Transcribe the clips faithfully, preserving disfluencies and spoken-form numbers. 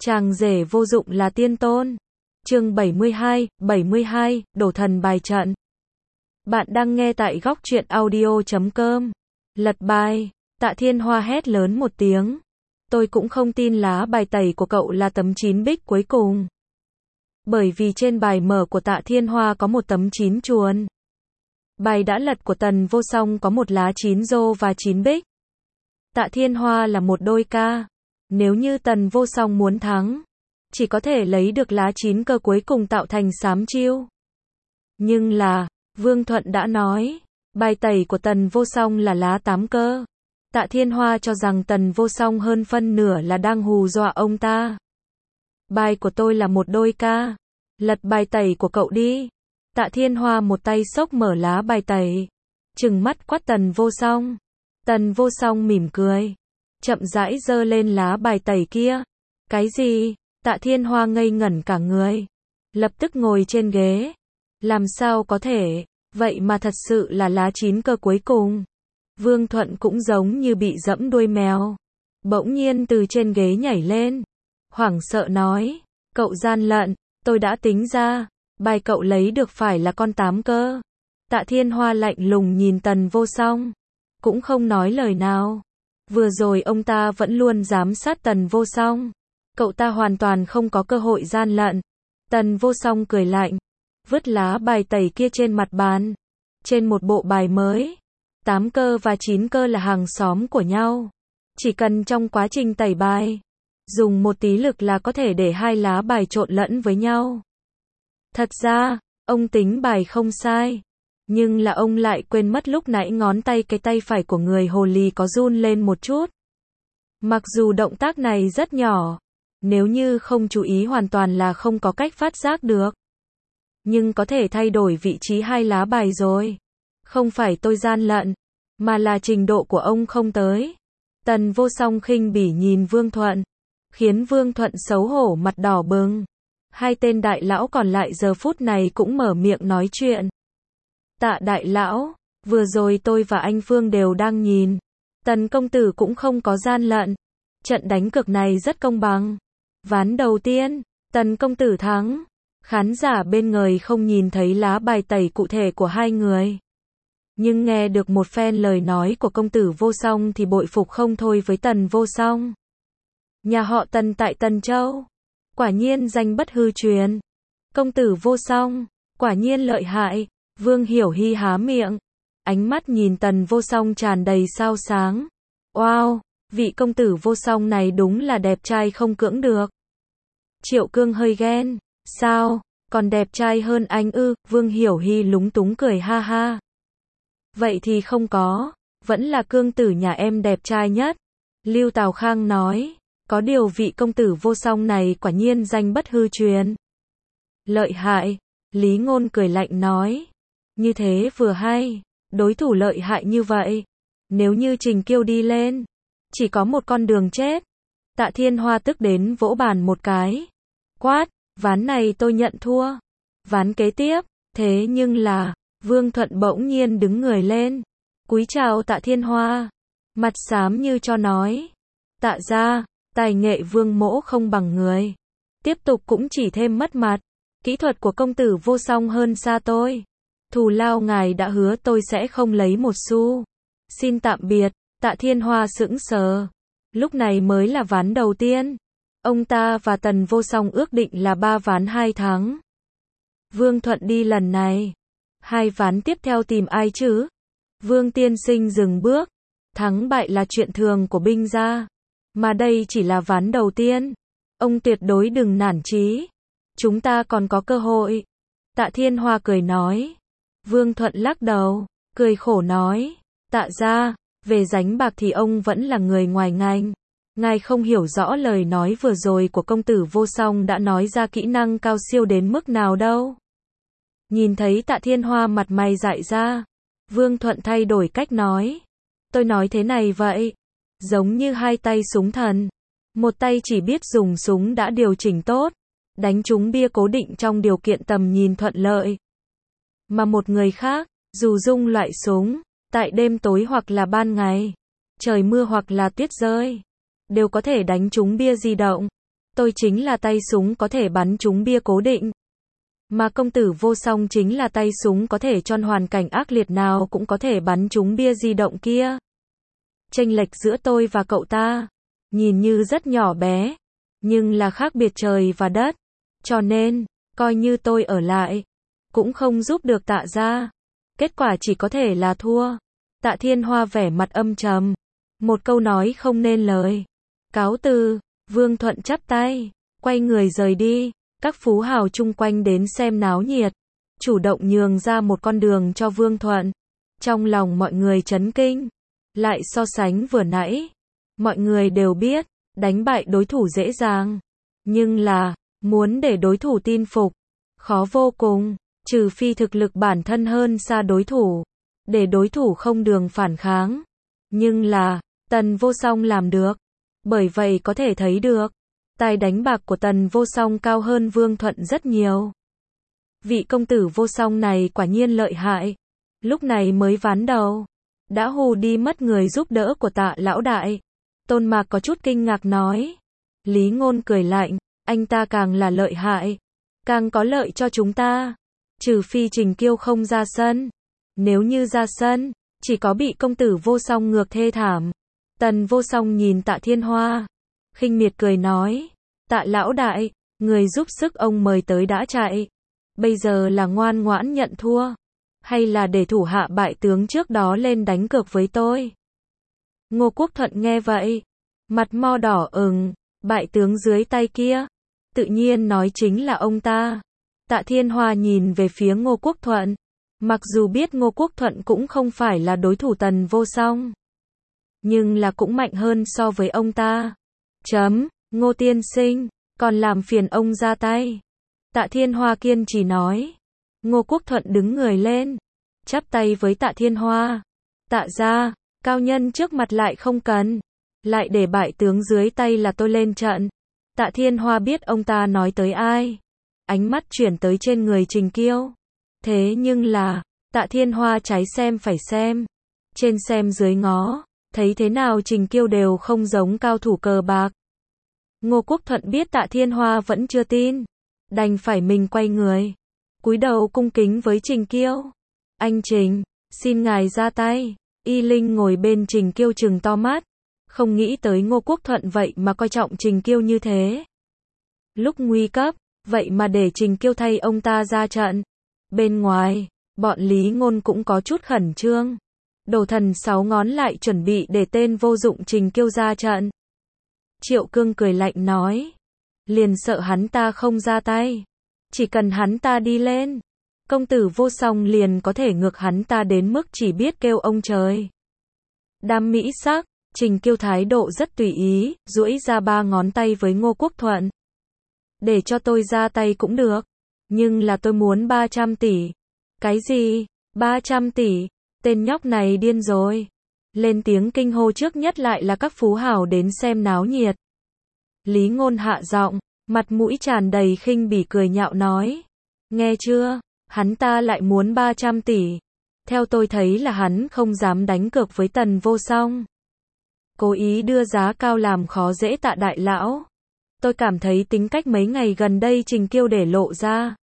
Chàng rể vô dụng là tiên tôn. Chương bảy mươi hai, bảy mươi hai, đổ thần bài trận. Bạn đang nghe tại góc truyện audio chấm com. Lật bài, Tạ Thiên Hoa hét lớn một tiếng. Tôi cũng không tin lá bài tẩy của cậu là tấm chín bích cuối cùng. Bởi vì trên bài mở của Tạ Thiên Hoa có một tấm chín chuồn. Bài đã lật của Tần Vô Song có một lá chín rô và chín bích. Tạ Thiên Hoa là một đôi ca. Nếu như Tần Vô Song muốn thắng, chỉ có thể lấy được lá chín cơ cuối cùng tạo thành sám chiêu. Nhưng là, Vương Thuận đã nói, bài tẩy của Tần Vô Song là lá tám cơ. Tạ Thiên Hoa cho rằng Tần Vô Song hơn phân nửa là đang hù dọa ông ta. Bài của tôi là một đôi ca. Lật bài tẩy của cậu đi. Tạ Thiên Hoa một tay xốc mở lá bài tẩy, trừng mắt quát Tần Vô Song. Tần Vô Song mỉm cười, chậm rãi giơ lên lá bài tẩy kia. Cái gì? Tạ Thiên Hoa ngây ngẩn cả người, lập tức ngồi trên ghế. Làm sao có thể, vậy mà thật sự là lá chín cơ cuối cùng. Vương Thuận cũng giống như bị dẫm đuôi mèo, bỗng nhiên từ trên ghế nhảy lên, hoảng sợ nói, cậu gian lận, tôi đã tính ra, bài cậu lấy được phải là con tám cơ. Tạ Thiên Hoa lạnh lùng nhìn Tần Vô Song, cũng không nói lời nào. Vừa rồi ông ta vẫn luôn giám sát Tần Vô Song, cậu ta hoàn toàn không có cơ hội gian lận. Tần Vô Song cười lạnh, vứt lá bài tẩy kia trên mặt bàn. Trên một bộ bài mới, tám cơ và chín cơ là hàng xóm của nhau. Chỉ cần trong quá trình tẩy bài, dùng một tí lực là có thể để hai lá bài trộn lẫn với nhau. Thật ra, ông tính bài không sai. Nhưng là ông lại quên mất lúc nãy ngón tay cái tay phải của người hồ ly có run lên một chút. Mặc dù động tác này rất nhỏ, nếu như không chú ý hoàn toàn là không có cách phát giác được. Nhưng có thể thay đổi vị trí hai lá bài rồi. Không phải tôi gian lận, mà là trình độ của ông không tới. Tần Vô Song khinh bỉ nhìn Vương Thuận, khiến Vương Thuận xấu hổ mặt đỏ bừng. Hai tên đại lão còn lại giờ phút này cũng mở miệng nói chuyện. Tạ đại lão, vừa rồi tôi và anh Phương đều đang nhìn. Tần công tử cũng không có gian lận. Trận đánh cược này rất công bằng. Ván đầu tiên, Tần công tử thắng. Khán giả bên người không nhìn thấy lá bài tẩy cụ thể của hai người. Nhưng nghe được một phen lời nói của công tử Vô Song thì bội phục không thôi với Tần Vô Song. Nhà họ Tần tại Tần Châu, quả nhiên danh bất hư truyền. Công tử Vô Song, quả nhiên lợi hại. Vương Hiểu Hy há miệng, ánh mắt nhìn Tần Vô Song tràn đầy sao sáng. Wow, vị công tử Vô Song này đúng là đẹp trai không cưỡng được. Triệu Cương hơi ghen, sao, còn đẹp trai hơn anh ư? Vương Hiểu Hy lúng túng cười ha ha. Vậy thì không có, vẫn là Cương tử nhà em đẹp trai nhất. Lưu Tào Khang nói, có điều vị công tử Vô Song này quả nhiên danh bất hư truyền. Lợi hại, Lý Ngôn cười lạnh nói. Như thế vừa hay, đối thủ lợi hại như vậy. Nếu như Trình Kiêu đi lên, chỉ có một con đường chết. Tạ Thiên Hoa tức đến vỗ bàn một cái. Quát, ván này tôi nhận thua. Ván kế tiếp, thế nhưng là, Vương Thuận bỗng nhiên đứng người lên. Cúi chào Tạ Thiên Hoa. Mặt xám như cho nói. Tạ gia, tài nghệ Vương mỗ không bằng người. Tiếp tục cũng chỉ thêm mất mặt. Kỹ thuật của công tử Vô Song hơn xa tôi. Thù lao ngài đã hứa tôi sẽ không lấy một xu. Xin tạm biệt. Tạ Thiên Hoa sững sờ. Lúc này mới là ván đầu tiên. Ông ta và Tần Vô Song ước định là ba ván hai thắng. Vương Thuận đi lần này. Hai ván tiếp theo tìm ai chứ? Vương tiên sinh dừng bước. Thắng bại là chuyện thường của binh gia. Mà đây chỉ là ván đầu tiên. Ông tuyệt đối đừng nản chí. Chúng ta còn có cơ hội. Tạ Thiên Hoa cười nói. Vương Thuận lắc đầu, cười khổ nói, Tạ gia, về đánh bạc thì ông vẫn là người ngoài ngành. Ngài không hiểu rõ lời nói vừa rồi của công tử Vô Song đã nói ra kỹ năng cao siêu đến mức nào đâu. Nhìn thấy Tạ Thiên Hoa mặt mày dại ra, Vương Thuận thay đổi cách nói. Tôi nói thế này vậy, giống như hai tay súng thần. Một tay chỉ biết dùng súng đã điều chỉnh tốt, đánh trúng bia cố định trong điều kiện tầm nhìn thuận lợi. Mà một người khác, dù dung loại súng, tại đêm tối hoặc là ban ngày, trời mưa hoặc là tuyết rơi, đều có thể đánh trúng bia di động. Tôi chính là tay súng có thể bắn trúng bia cố định. Mà công tử vô song chính là tay súng có thể trong hoàn cảnh ác liệt nào cũng có thể bắn trúng bia di động kia. Chênh lệch giữa tôi và cậu ta, nhìn như rất nhỏ bé, nhưng là khác biệt trời và đất. Cho nên, coi như tôi ở lại, cũng không giúp được Tạ gia. Kết quả chỉ có thể là thua. Tạ Thiên Hoa vẻ mặt âm trầm. Một câu nói không nên lời. Cáo từ, Vương Thuận chắp tay, quay người rời đi. Các phú hào chung quanh đến xem náo nhiệt, chủ động nhường ra một con đường cho Vương Thuận. Trong lòng mọi người chấn kinh. Lại so sánh vừa nãy, mọi người đều biết, đánh bại đối thủ dễ dàng. Nhưng là, muốn để đối thủ tin phục, khó vô cùng, trừ phi thực lực bản thân hơn xa đối thủ, để đối thủ không đường phản kháng. Nhưng là, Tần Vô Song làm được. Bởi vậy có thể thấy được, tài đánh bạc của Tần Vô Song cao hơn Vương Thuận rất nhiều. Vị công tử Vô Song này quả nhiên lợi hại. Lúc này mới ván đầu, đã hù đi mất người giúp đỡ của Tạ lão đại. Tôn Mạc có chút kinh ngạc nói. Lý Ngôn cười lạnh, anh ta càng là lợi hại, càng có lợi cho chúng ta. Trừ phi Trình Kiêu không ra sân. Nếu như ra sân, chỉ có bị công tử Vô Song ngược thê thảm. Tần Vô Song nhìn Tạ Thiên Hoa, khinh miệt cười nói. Tạ lão đại, người giúp sức ông mời tới đã chạy. Bây giờ là ngoan ngoãn nhận thua, hay là để thủ hạ bại tướng trước đó lên đánh cược với tôi? Ngô Quốc Thuận nghe vậy, mặt mo đỏ ửng. Bại tướng dưới tay kia, tự nhiên nói chính là ông ta. Tạ Thiên Hoa nhìn về phía Ngô Quốc Thuận, mặc dù biết Ngô Quốc Thuận cũng không phải là đối thủ Tần Vô Song, nhưng là cũng mạnh hơn so với ông ta. Chấm, Ngô tiên sinh, còn làm phiền ông ra tay. Tạ Thiên Hoa kiên trì nói. Ngô Quốc Thuận đứng người lên, chắp tay với Tạ Thiên Hoa. Tạ gia, cao nhân trước mặt lại không cần, lại để bại tướng dưới tay là tôi lên trận. Tạ Thiên Hoa biết ông ta nói tới ai, ánh mắt chuyển tới trên người Trình Kiêu. Thế nhưng là, Tạ Thiên Hoa trái xem phải xem, trên xem dưới ngó, thấy thế nào Trình Kiêu đều không giống cao thủ cờ bạc. Ngô Quốc Thuận biết Tạ Thiên Hoa vẫn chưa tin, đành phải mình quay người, cúi đầu cung kính với Trình Kiêu. Anh Trình, xin ngài ra tay. Y Linh ngồi bên Trình Kiêu trừng to mắt, không nghĩ tới Ngô Quốc Thuận vậy mà coi trọng Trình Kiêu như thế. Lúc nguy cấp, vậy mà để Trình Kiêu thay ông ta ra trận. Bên ngoài, bọn Lý Ngôn cũng có chút khẩn trương. Đồ thần sáu ngón lại chuẩn bị để tên vô dụng Trình Kiêu ra trận. Triệu Cương cười lạnh nói, liền sợ hắn ta không ra tay, chỉ cần hắn ta đi lên, công tử Vô Song liền có thể ngược hắn ta đến mức chỉ biết kêu ông trời. Đám mỹ sắc, Trình Kiêu thái độ rất tùy ý, duỗi ra ba ngón tay với Ngô Quốc Thuận. Để cho tôi ra tay cũng được, nhưng là tôi muốn ba trăm tỷ. Cái gì? ba trăm tỷ? Tên nhóc này điên rồi. Lên tiếng kinh hô trước nhất lại là các phú hào đến xem náo nhiệt. Lý Ngôn hạ giọng, mặt mũi tràn đầy khinh bỉ cười nhạo nói. Nghe chưa? Hắn ta lại muốn ba trăm tỷ. Theo tôi thấy là hắn không dám đánh cược với Tần Vô Song, cố ý đưa giá cao làm khó dễ Tạ đại lão. Tôi cảm thấy tính cách mấy ngày gần đây Trình Kiêu để lộ ra.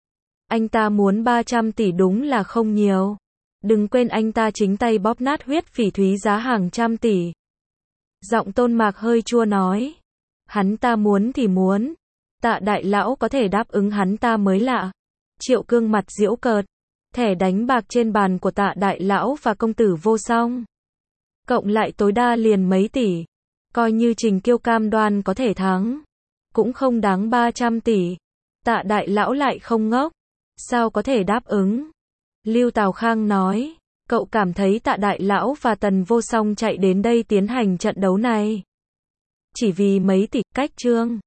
Anh ta muốn ba trăm tỷ đúng là không nhiều. Đừng quên anh ta chính tay bóp nát huyết phỉ thúy giá hàng trăm tỷ. Giọng Tôn Mạc hơi chua nói. Hắn ta muốn thì muốn. Tạ đại lão có thể đáp ứng hắn ta mới lạ. Triệu Cương mặt giễu cợt. Thẻ đánh bạc trên bàn của Tạ đại lão và công tử Vô Song, cộng lại tối đa liền mấy tỷ. Coi như Trình Kiêu cam đoan có thể thắng, cũng không đáng ba trăm tỷ. Tạ đại lão lại không ngốc, sao có thể đáp ứng. Lưu Tào Khang nói, cậu cảm thấy Tạ đại lão và Tần Vô Song chạy đến đây tiến hành trận đấu này chỉ vì mấy tỷ cách chương.